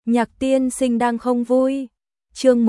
Nhạc tiên sinh đang không vui. Chương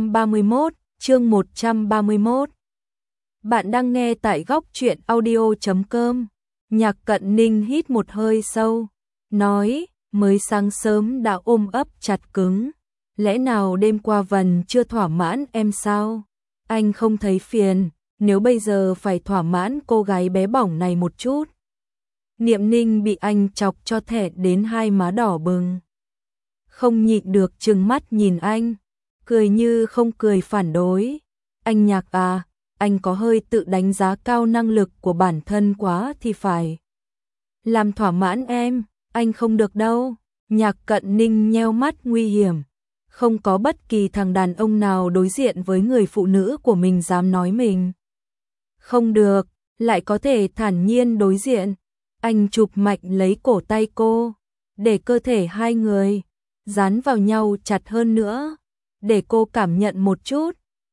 131. Bạn đang nghe tại góc truyện audio.com. Nhạc Cận Ninh hít một hơi sâu, nói, mới sáng sớm đã ôm ấp chặt cứng. Lẽ nào đêm qua Vân chưa thỏa mãn em sao? Anh không thấy phiền, nếu bây giờ phải thỏa mãn cô gái bé bỏng này một chút. Niệm Ninh bị anh chọc cho thẹn đến hai má đỏ bừng. Không nhịn được trừng mắt nhìn anh, cười như không cười phản đối. Anh Nhạc à, anh có hơi tự đánh giá cao năng lực của bản thân quá thì phải. Làm thỏa mãn em, anh không được đâu. Nhạc Cận Ninh nheo mắt nguy hiểm. Không có bất kỳ thằng đàn ông nào đối diện với người phụ nữ của mình dám nói mình không được, lại có thể thản nhiên đối diện. Anh chụp mạnh lấy cổ tay cô, để cơ thể hai người dán vào nhau chặt hơn nữa, để cô cảm nhận một chút.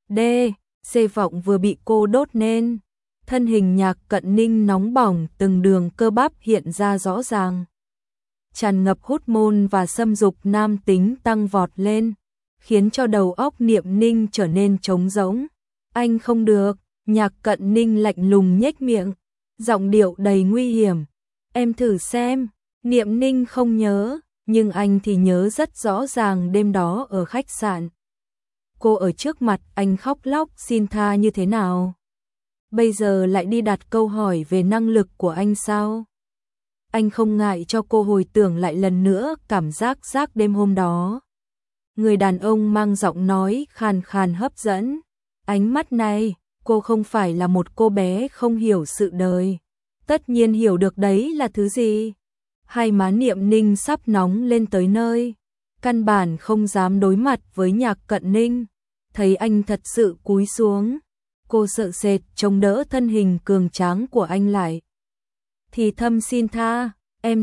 C vọng vừa bị cô đốt nên thân hình Nhạc Cận Ninh nóng bỏng, từng đường cơ bắp hiện ra rõ ràng. Tràn ngập hormone và xâm dục nam tính tăng vọt lên, khiến cho đầu óc Niệm Ninh trở nên trống rỗng. Anh không được. Nhạc Cận Ninh lạnh lùng nhếch miệng, giọng điệu đầy nguy hiểm. Em thử xem. Niệm Ninh không nhớ, nhưng anh thì nhớ rất rõ ràng đêm đó ở khách sạn. Cô ở trước mặt anh khóc lóc xin tha như thế nào. Bây giờ lại đi đặt câu hỏi về năng lực của anh sao? Anh không ngại cho cô hồi tưởng lại lần nữa cảm giác đêm hôm đó. Người đàn ông mang giọng nói khàn khàn hấp dẫn. Ánh mắt này, cô không phải là một cô bé không hiểu sự đời. Tất nhiên hiểu được đấy là thứ gì. Hai má Niệm Ninh sắp nóng lên tới nơi. Căn bản không dám đối mặt với Nhạc Cận Ninh. Thấy anh thật sự cúi xuống, cô sợ sệt chống đỡ thân hình cường tráng của anh lại. Thì thầm xin tha, em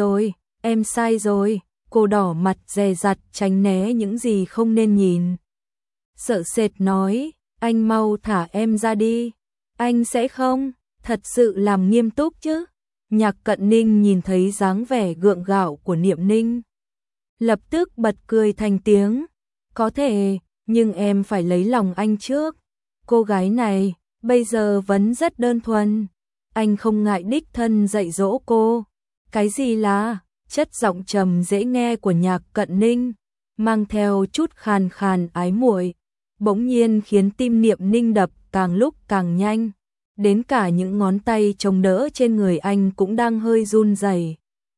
sai rồi. Cô đỏ mặt dè dặt tránh né những gì không nên nhìn. Sợ sệt nói, anh mau thả em ra đi. Anh sẽ không, thật sự làm nghiêm túc chứ. Nhạc Cận Ninh nhìn thấy dáng vẻ gượng gạo của Niệm Ninh, lập tức bật cười thành tiếng. Có thể, nhưng em phải lấy lòng anh trước. Cô gái này, bây giờ vẫn rất đơn thuần. Anh không ngại đích thân dạy dỗ cô. Cái gì là chất giọng trầm dễ nghe của Nhạc Cận Ninh, mang theo chút khàn khàn ái muội, bỗng nhiên khiến tim Niệm Ninh đập càng lúc càng nhanh, đến cả những ngón tay chống đỡ trên người anh cũng đang hơi run rẩy.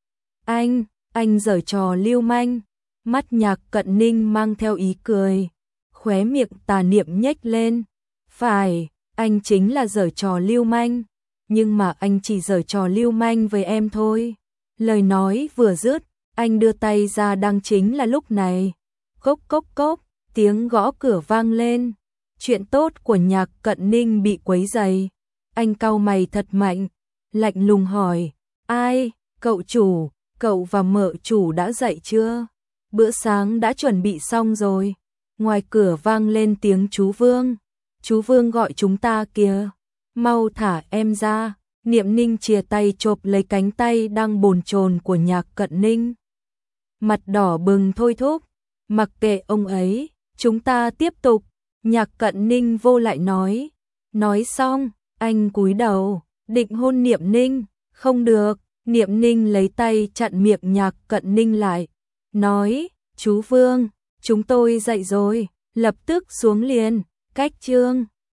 Anh giở trò lưu manh. Mắt Nhạc Cận Ninh mang theo ý cười, khóe miệng tà niệm nhếch lên. Phải, anh chính là giở trò lưu manh, nhưng mà anh chỉ giở trò lưu manh với em thôi. Lời nói vừa dứt, anh đưa tay ra đang chính là lúc này. Cốc cốc cốc, tiếng gõ cửa vang lên. Chuyện tốt của Nhạc Cận Ninh bị quấy rầy. Anh cau mày thật mạnh, lạnh lùng hỏi, ai? Cậu chủ, cậu và mợ chủ đã dậy chưa? Bữa sáng đã chuẩn bị xong rồi. Ngoài cửa vang lên tiếng chú Vương. Chú Vương gọi chúng ta kìa. Mau thả em ra. Niệm Ninh chìa tay chộp lấy cánh tay đang bồn chồn của Nhạc Cận Ninh. Mặt đỏ bừng thôi thúc. Mặc kệ ông ấy, chúng ta tiếp tục. Nhạc Cận Ninh vô lại nói. Nói xong, anh cúi đầu, định hôn Niệm Ninh. Không được, Niệm Ninh lấy tay chặn miệng Nhạc Cận Ninh lại. Nói, chú Vương, chúng tôi dậy rồi, lập tức xuống liền. Cách chương